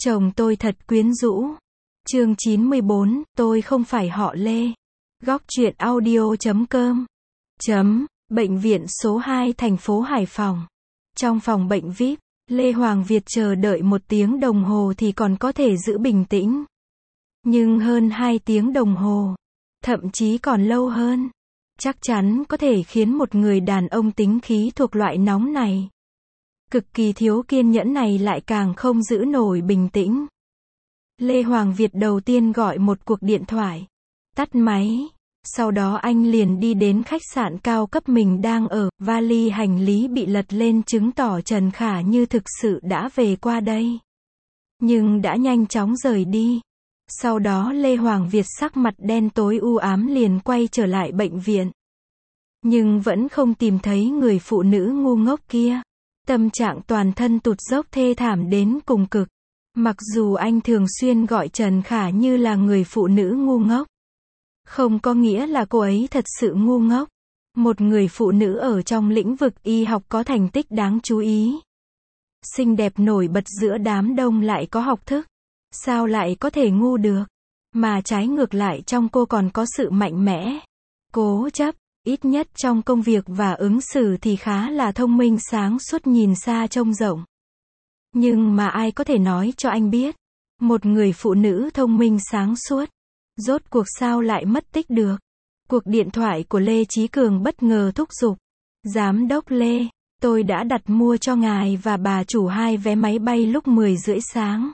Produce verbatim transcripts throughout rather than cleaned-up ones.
Chồng tôi thật quyến rũ. Chương chín mươi bốn, tôi không phải họ Lê. Góc truyện audio chấm com. Chấm, bệnh viện số hai thành phố Hải Phòng. Trong phòng bệnh vi ai pi, Lê Hoàng Việt chờ đợi một tiếng đồng hồ thì còn có thể giữ bình tĩnh. Nhưng hơn hai tiếng đồng hồ, thậm chí còn lâu hơn, chắc chắn có thể khiến một người đàn ông tính khí thuộc loại nóng này, cực kỳ thiếu kiên nhẫn này lại càng không giữ nổi bình tĩnh. Lê Hoàng Việt đầu tiên gọi một cuộc điện thoại, tắt máy, sau đó anh liền đi đến khách sạn cao cấp mình đang ở, vali hành lý bị lật lên chứng tỏ Trần Khả Như thực sự đã về qua đây. Nhưng đã nhanh chóng rời đi. Sau đó Lê Hoàng Việt sắc mặt đen tối u ám liền quay trở lại bệnh viện. Nhưng vẫn không tìm thấy người phụ nữ ngu ngốc kia. Tâm trạng toàn thân tụt dốc thê thảm đến cùng cực. Mặc dù anh thường xuyên gọi Trần Khả Như là người phụ nữ ngu ngốc, không có nghĩa là cô ấy thật sự ngu ngốc. Một người phụ nữ ở trong lĩnh vực y học có thành tích đáng chú ý, xinh đẹp nổi bật giữa đám đông lại có học thức, sao lại có thể ngu được? Mà trái ngược lại trong cô còn có sự mạnh mẽ, cố chấp, ít nhất trong công việc và ứng xử thì khá là thông minh sáng suốt nhìn xa trông rộng. Nhưng mà ai có thể nói cho anh biết, một người phụ nữ thông minh sáng suốt, rốt cuộc sao lại mất tích được? Cuộc điện thoại của Lê Chí Cường bất ngờ thúc giục. Giám đốc Lê, tôi đã đặt mua cho ngài và bà chủ hai vé máy bay lúc mười rưỡi sáng.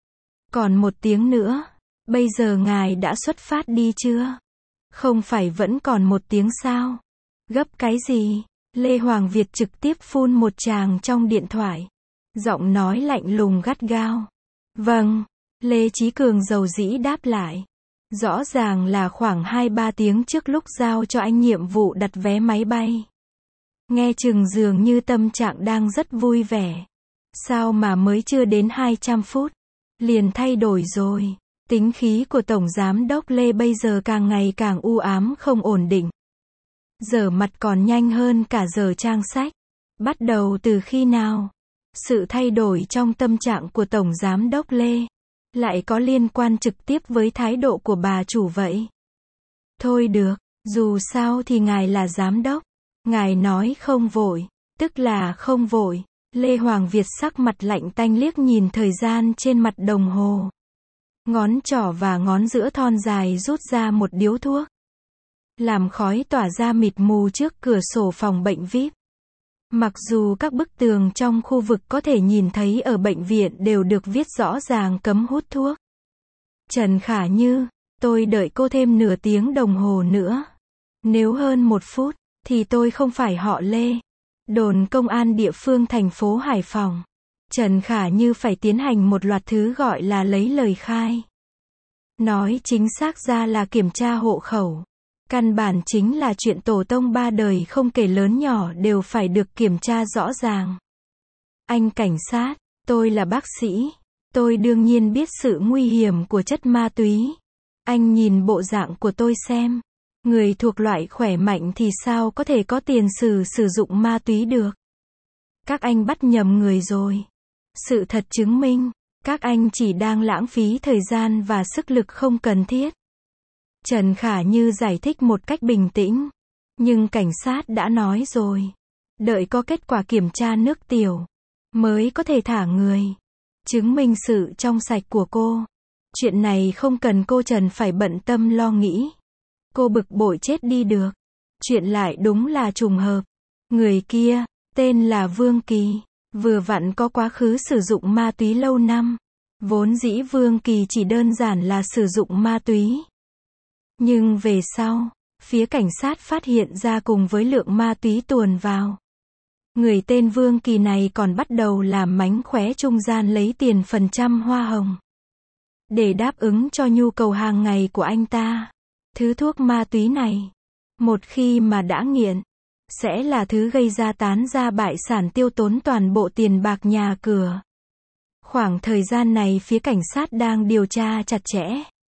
Còn một tiếng nữa, bây giờ ngài đã xuất phát đi chưa? Không phải vẫn còn một tiếng sao? Gấp cái gì? Lê Hoàng Việt trực tiếp phun một tràng trong điện thoại. Giọng nói lạnh lùng gắt gao. Vâng, Lê Chí Cường dầu dĩ đáp lại. Rõ ràng là khoảng hai ba tiếng trước lúc giao cho anh nhiệm vụ đặt vé máy bay. Nghe chừng dường như tâm trạng đang rất vui vẻ. Sao mà mới chưa đến hai trăm phút, liền thay đổi rồi. Tính khí của Tổng Giám đốc Lê bây giờ càng ngày càng u ám không ổn định. Giờ mặt còn nhanh hơn cả giờ trang sách. Bắt đầu từ khi nào? Sự thay đổi trong tâm trạng của Tổng Giám đốc Lê lại có liên quan trực tiếp với thái độ của bà chủ vậy? Thôi được, dù sao thì ngài là giám đốc. Ngài nói không vội, tức là không vội. Lê Hoàng Việt sắc mặt lạnh tanh liếc nhìn thời gian trên mặt đồng hồ. Ngón trỏ và ngón giữa thon dài rút ra một điếu thuốc. Làm khói tỏa ra mịt mù trước cửa sổ phòng bệnh vi ai pi. Mặc dù các bức tường trong khu vực có thể nhìn thấy ở bệnh viện đều được viết rõ ràng cấm hút thuốc. Trần Khả Như, tôi đợi cô thêm nửa tiếng đồng hồ nữa. Nếu hơn một phút, thì tôi không phải họ Lê. Đồn công an địa phương thành phố Hải Phòng. Trần Khả Như phải tiến hành một loạt thứ gọi là lấy lời khai. Nói chính xác ra là kiểm tra hộ khẩu. Căn bản chính là chuyện tổ tông ba đời không kể lớn nhỏ đều phải được kiểm tra rõ ràng. Anh cảnh sát, tôi là bác sĩ. Tôi đương nhiên biết sự nguy hiểm của chất ma túy. Anh nhìn bộ dạng của tôi xem. Người thuộc loại khỏe mạnh thì sao có thể có tiền sử sử dụng ma túy được? Các anh bắt nhầm người rồi. Sự thật chứng minh, các anh chỉ đang lãng phí thời gian và sức lực không cần thiết. Trần Khả Như giải thích một cách bình tĩnh. Nhưng cảnh sát đã nói rồi. Đợi có kết quả kiểm tra nước tiểu, mới có thể thả người. Chứng minh sự trong sạch của cô. Chuyện này không cần cô Trần phải bận tâm lo nghĩ. Cô bực bội chết đi được. Chuyện lại đúng là trùng hợp. Người kia, tên là Vương Kỳ, vừa vặn có quá khứ sử dụng ma túy lâu năm. Vốn dĩ Vương Kỳ chỉ đơn giản là sử dụng ma túy. Nhưng về sau, phía cảnh sát phát hiện ra cùng với lượng ma túy tuồn vào, người tên Vương Kỳ này còn bắt đầu làm mánh khóe trung gian lấy tiền phần trăm hoa hồng. Để đáp ứng cho nhu cầu hàng ngày của anh ta. Thứ thuốc ma túy này, một khi mà đã nghiện, sẽ là thứ gây ra tán gia bại sản tiêu tốn toàn bộ tiền bạc nhà cửa. Khoảng thời gian này phía cảnh sát đang điều tra chặt chẽ.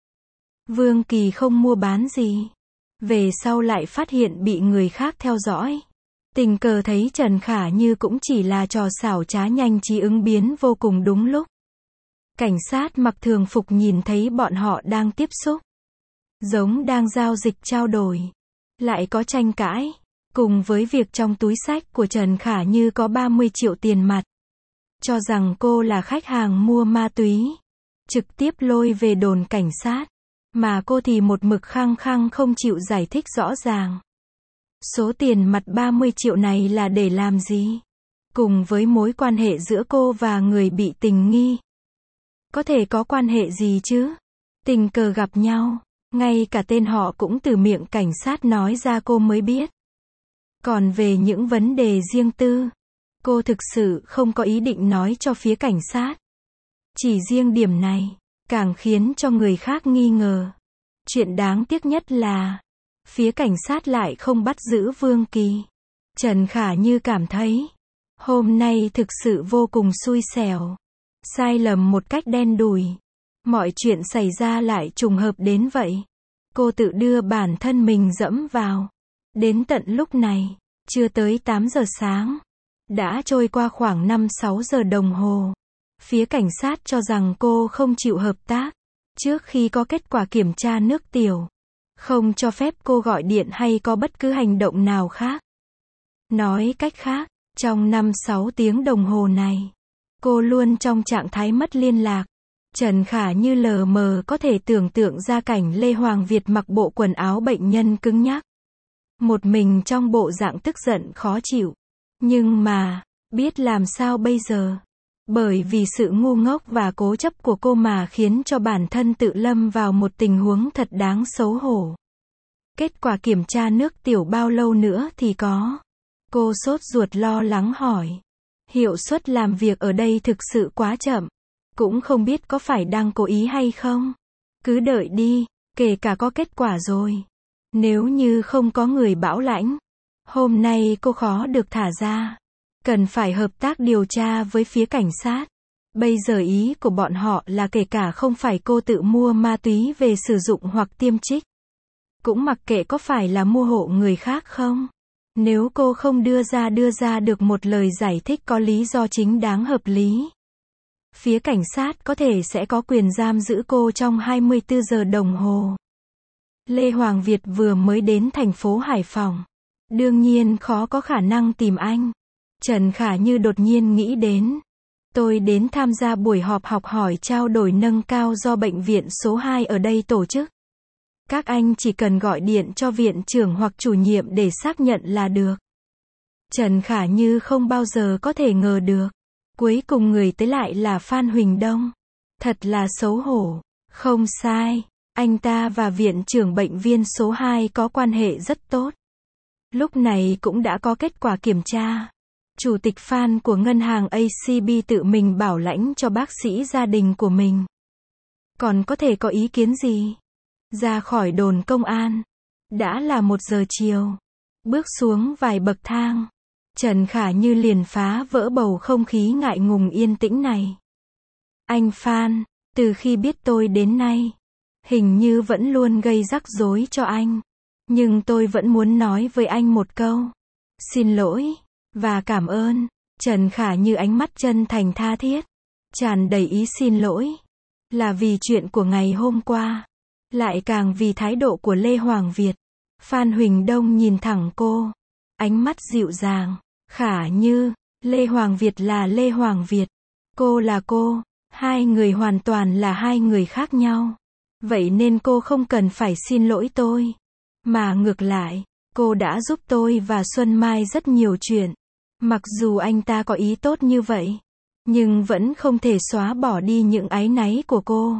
Vương Kỳ không mua bán gì. Về sau lại phát hiện bị người khác theo dõi. Tình cờ thấy Trần Khả Như cũng chỉ là trò xảo trá nhanh trí ứng biến vô cùng đúng lúc. Cảnh sát mặc thường phục nhìn thấy bọn họ đang tiếp xúc. Giống đang giao dịch trao đổi. Lại có tranh cãi. Cùng với việc trong túi xách của Trần Khả Như có ba mươi triệu tiền mặt. Cho rằng cô là khách hàng mua ma túy. Trực tiếp lôi về đồn cảnh sát. Mà cô thì một mực khăng khăng không chịu giải thích rõ ràng. Số tiền mặt ba mươi triệu này là để làm gì? Cùng với mối quan hệ giữa cô và người bị tình nghi. Có thể có quan hệ gì chứ? Tình cờ gặp nhau. Ngay cả tên họ cũng từ miệng cảnh sát nói ra cô mới biết. Còn về những vấn đề riêng tư, cô thực sự không có ý định nói cho phía cảnh sát. Chỉ riêng điểm này, càng khiến cho người khác nghi ngờ. Chuyện đáng tiếc nhất là, phía cảnh sát lại không bắt giữ Vương Kỳ. Trần Khả Như cảm thấy, hôm nay thực sự vô cùng xui xẻo. Sai lầm một cách đen đủi. Mọi chuyện xảy ra lại trùng hợp đến vậy. Cô tự đưa bản thân mình dẫm vào. Đến tận lúc này, chưa tới tám giờ sáng. Đã trôi qua khoảng năm sáu giờ đồng hồ. Phía cảnh sát cho rằng cô không chịu hợp tác. Trước khi có kết quả kiểm tra nước tiểu. Không cho phép cô gọi điện hay có bất cứ hành động nào khác. Nói cách khác, trong năm sáu tiếng đồng hồ này, cô luôn trong trạng thái mất liên lạc. Trần Khả Như lờ mờ có thể tưởng tượng ra cảnh Lê Hoàng Việt mặc bộ quần áo bệnh nhân cứng nhắc. Một mình trong bộ dạng tức giận khó chịu. Nhưng mà, biết làm sao bây giờ? Bởi vì sự ngu ngốc và cố chấp của cô mà khiến cho bản thân tự lâm vào một tình huống thật đáng xấu hổ. Kết quả kiểm tra nước tiểu bao lâu nữa thì có? Cô sốt ruột lo lắng hỏi. Hiệu suất làm việc ở đây thực sự quá chậm. Cũng không biết có phải đang cố ý hay không. Cứ đợi đi, kể cả có kết quả rồi. Nếu như không có người bảo lãnh, hôm nay cô khó được thả ra. Cần phải hợp tác điều tra với phía cảnh sát. Bây giờ ý của bọn họ là kể cả không phải cô tự mua ma túy về sử dụng hoặc tiêm trích. Cũng mặc kệ có phải là mua hộ người khác không. Nếu cô không đưa ra đưa ra được một lời giải thích có lý do chính đáng hợp lý. Phía cảnh sát có thể sẽ có quyền giam giữ cô trong hai mươi tư giờ đồng hồ. Lê Hoàng Việt vừa mới đến thành phố Hải Phòng. Đương nhiên khó có khả năng tìm anh. Trần Khả Như đột nhiên nghĩ đến. Tôi đến tham gia buổi họp học hỏi trao đổi nâng cao do bệnh viện số hai ở đây tổ chức. Các anh chỉ cần gọi điện cho viện trưởng hoặc chủ nhiệm để xác nhận là được. Trần Khả Như không bao giờ có thể ngờ được. Cuối cùng người tới lại là Phan Huỳnh Đông. Thật là xấu hổ. Không sai. Anh ta và viện trưởng bệnh viện số hai có quan hệ rất tốt. Lúc này cũng đã có kết quả kiểm tra. Chủ tịch Phan của ngân hàng a xê bê tự mình bảo lãnh cho bác sĩ gia đình của mình. Còn có thể có ý kiến gì? Ra khỏi đồn công an. Đã là một giờ chiều. Bước xuống vài bậc thang. Trần Khả Như liền phá vỡ bầu không khí ngại ngùng yên tĩnh này. Anh Phan, từ khi biết tôi đến nay, hình như vẫn luôn gây rắc rối cho anh. Nhưng tôi vẫn muốn nói với anh một câu. Xin lỗi, và cảm ơn. Trần Khả Như ánh mắt chân thành tha thiết. Tràn đầy ý xin lỗi. Là vì chuyện của ngày hôm qua. Lại càng vì thái độ của Lê Hoàng Việt. Phan Huỳnh Đông nhìn thẳng cô. Ánh mắt dịu dàng. Khả Như, Lê Hoàng Việt là Lê Hoàng Việt. Cô là cô. Hai người hoàn toàn là hai người khác nhau. Vậy nên cô không cần phải xin lỗi tôi. Mà ngược lại, cô đã giúp tôi và Xuân Mai rất nhiều chuyện. Mặc dù anh ta có ý tốt như vậy, nhưng vẫn không thể xóa bỏ đi những áy náy của cô.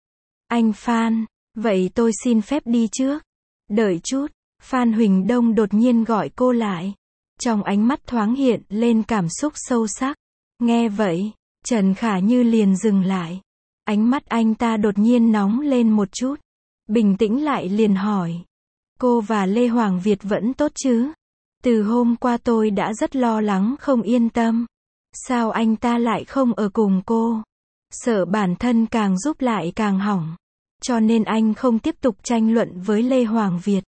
Anh Phan, vậy tôi xin phép đi trước. Đợi chút, Phan Huỳnh Đông đột nhiên gọi cô lại. Trong ánh mắt thoáng hiện lên cảm xúc sâu sắc. Nghe vậy, Trần Khả Như liền dừng lại. Ánh mắt anh ta đột nhiên nóng lên một chút. Bình tĩnh lại liền hỏi. Cô và Lê Hoàng Việt vẫn tốt chứ? Từ hôm qua tôi đã rất lo lắng không yên tâm. Sao anh ta lại không ở cùng cô? Sợ bản thân càng giúp lại càng hỏng. Cho nên anh không tiếp tục tranh luận với Lê Hoàng Việt.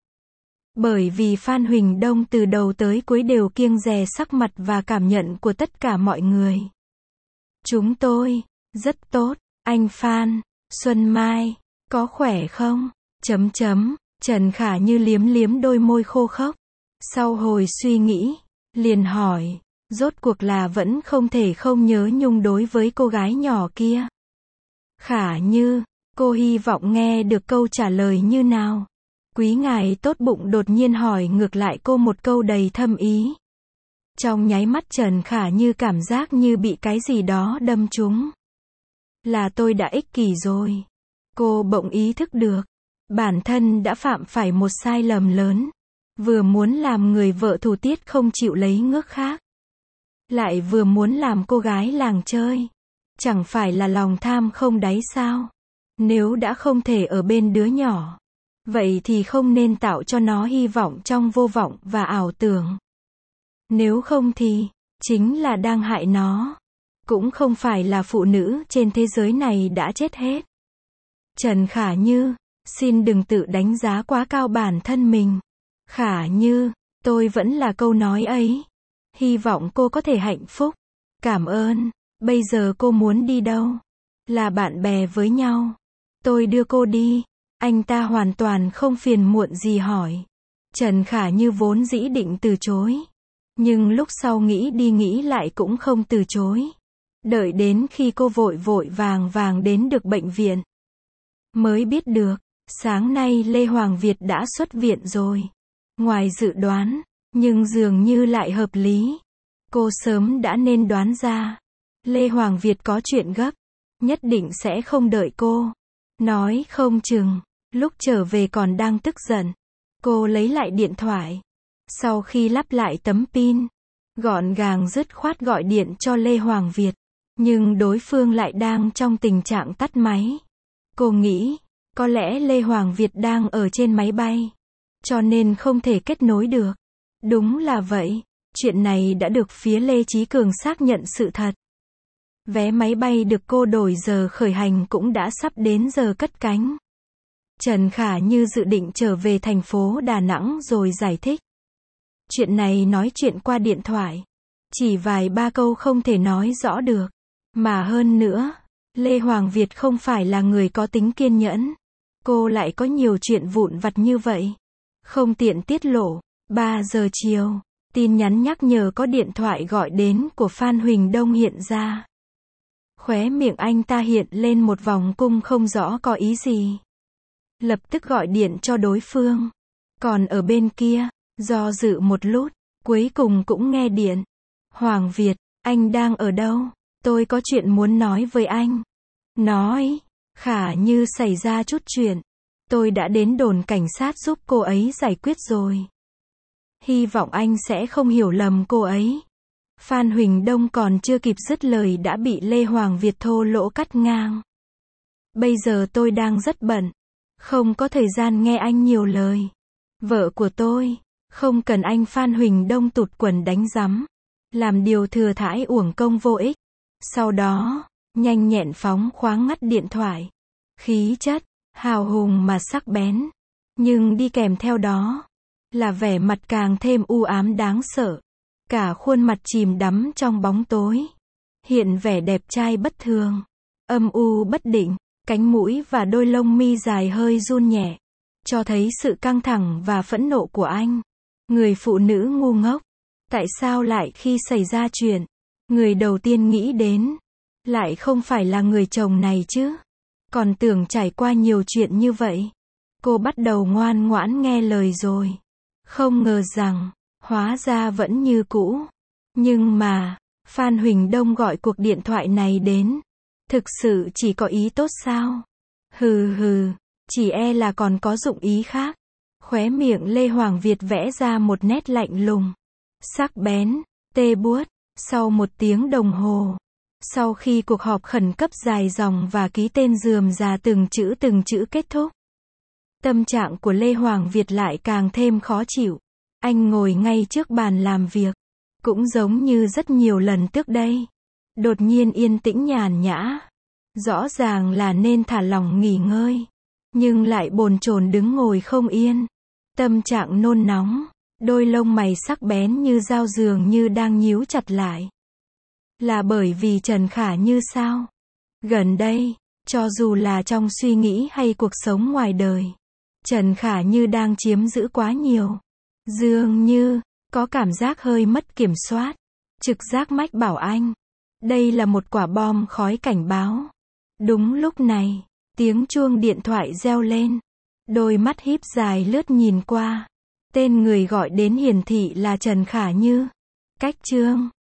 Bởi vì Phan Huỳnh Đông từ đầu tới cuối đều kiêng dè sắc mặt và cảm nhận của tất cả mọi người. Chúng tôi, rất tốt. Anh Phan, Xuân Mai, có khỏe không? Chấm chấm, Trần Khả Như liếm liếm đôi môi khô khốc. Sau hồi suy nghĩ, liền hỏi, rốt cuộc là vẫn không thể không nhớ nhung đối với cô gái nhỏ kia. Khả Như, cô hy vọng nghe được câu trả lời như nào. Quý ngài tốt bụng đột nhiên hỏi ngược lại cô một câu đầy thâm ý. Trong nháy mắt Trần Khả Như cảm giác như bị cái gì đó đâm trúng. Là tôi đã ích kỷ rồi. Cô bỗng ý thức được, bản thân đã phạm phải một sai lầm lớn. Vừa muốn làm người vợ thủ tiết không chịu lấy ngước khác, lại vừa muốn làm cô gái làng chơi. Chẳng phải là lòng tham không đáy sao? Nếu đã không thể ở bên đứa nhỏ, vậy thì không nên tạo cho nó hy vọng trong vô vọng và ảo tưởng. Nếu không thì, chính là đang hại nó. Cũng không phải là phụ nữ trên thế giới này đã chết hết. Trần Khả Như, xin đừng tự đánh giá quá cao bản thân mình. Khả Như, tôi vẫn là câu nói ấy. Hy vọng cô có thể hạnh phúc. Cảm ơn. Bây giờ cô muốn đi đâu? Là bạn bè với nhau. Tôi đưa cô đi. Anh ta hoàn toàn không phiền muộn gì hỏi. Trần Khả Như vốn dĩ định từ chối. Nhưng lúc sau nghĩ đi nghĩ lại cũng không từ chối. Đợi đến khi cô vội vội vàng vàng đến được bệnh viện, mới biết được, sáng nay Lê Hoàng Việt đã xuất viện rồi. Ngoài dự đoán, nhưng dường như lại hợp lý. Cô sớm đã nên đoán ra. Lê Hoàng Việt có chuyện gấp. Nhất định sẽ không đợi cô. Nói không chừng, lúc trở về còn đang tức giận. Cô lấy lại điện thoại. Sau khi lắp lại tấm pin, gọn gàng dứt khoát gọi điện cho Lê Hoàng Việt. Nhưng đối phương lại đang trong tình trạng tắt máy. Cô nghĩ, có lẽ Lê Hoàng Việt đang ở trên máy bay, cho nên không thể kết nối được. Đúng là vậy, chuyện này đã được phía Lê Chí Cường xác nhận sự thật. Vé máy bay được cô đổi giờ khởi hành cũng đã sắp đến giờ cất cánh. Trần Khả Như dự định trở về thành phố Đà Nẵng rồi giải thích. Chuyện này nói chuyện qua điện thoại, chỉ vài ba câu không thể nói rõ được. Mà hơn nữa, Lê Hoàng Việt không phải là người có tính kiên nhẫn. Cô lại có nhiều chuyện vụn vặt như vậy. Không tiện tiết lộ. ba giờ chiều, tin nhắn nhắc nhở có điện thoại gọi đến của Phan Huỳnh Đông hiện ra. Khóe miệng anh ta hiện lên một vòng cung không rõ có ý gì. Lập tức gọi điện cho đối phương. Còn ở bên kia, do dự một lúc, cuối cùng cũng nghe điện. Hoàng Việt, anh đang ở đâu? Tôi có chuyện muốn nói với anh. Nói, Khả Như xảy ra chút chuyện. Tôi đã đến đồn cảnh sát giúp cô ấy giải quyết rồi. Hy vọng anh sẽ không hiểu lầm cô ấy. Phan Huỳnh Đông còn chưa kịp dứt lời đã bị Lê Hoàng Việt thô lỗ cắt ngang. Bây giờ tôi đang rất bận. Không có thời gian nghe anh nhiều lời. Vợ của tôi, không cần anh. Phan Huỳnh Đông tụt quần đánh rắm. Làm điều thừa thãi uổng công vô ích. Sau đó, nhanh nhẹn phóng khoáng ngắt điện thoại. Khí chất, hào hùng mà sắc bén. Nhưng đi kèm theo đó, là vẻ mặt càng thêm u ám đáng sợ. Cả khuôn mặt chìm đắm trong bóng tối. Hiện vẻ đẹp trai bất thường. Âm u bất định, cánh mũi và đôi lông mi dài hơi run nhẹ. Cho thấy sự căng thẳng và phẫn nộ của anh. Người phụ nữ ngu ngốc. Tại sao lại khi xảy ra chuyện, người đầu tiên nghĩ đến, lại không phải là người chồng này chứ? Còn tưởng trải qua nhiều chuyện như vậy. Cô bắt đầu ngoan ngoãn nghe lời rồi. Không ngờ rằng, hóa ra vẫn như cũ. Nhưng mà, Phan Huỳnh Đông gọi cuộc điện thoại này đến. Thực sự chỉ có ý tốt sao? Hừ hừ, chỉ e là còn có dụng ý khác. Khóe miệng Lê Hoàng Việt vẽ ra một nét lạnh lùng. Sắc bén, tê buốt. Sau một tiếng đồng hồ, sau khi cuộc họp khẩn cấp dài dòng và ký tên rườm rà từng chữ từng chữ kết thúc, tâm trạng của Lê Hoàng Việt lại càng thêm khó chịu. Anh ngồi ngay trước bàn làm việc, cũng giống như rất nhiều lần trước đây. Đột nhiên yên tĩnh nhàn nhã. Rõ ràng là nên thả lỏng nghỉ ngơi, nhưng lại bồn chồn đứng ngồi không yên. Tâm trạng nôn nóng. Đôi lông mày sắc bén như dao dường như đang nhíu chặt lại. Là bởi vì Trần Khả Như sao? Gần đây, Cho dù là trong suy nghĩ hay cuộc sống ngoài đời, Trần Khả Như đang chiếm giữ quá nhiều. Dường như, có cảm giác hơi mất kiểm soát. Trực giác mách bảo anh. Đây là một quả bom khói cảnh báo. Đúng lúc này, tiếng chuông điện thoại reo lên. Đôi mắt híp dài lướt nhìn qua. Tên người gọi đến hiển thị là Trần Khả Như. Cách chương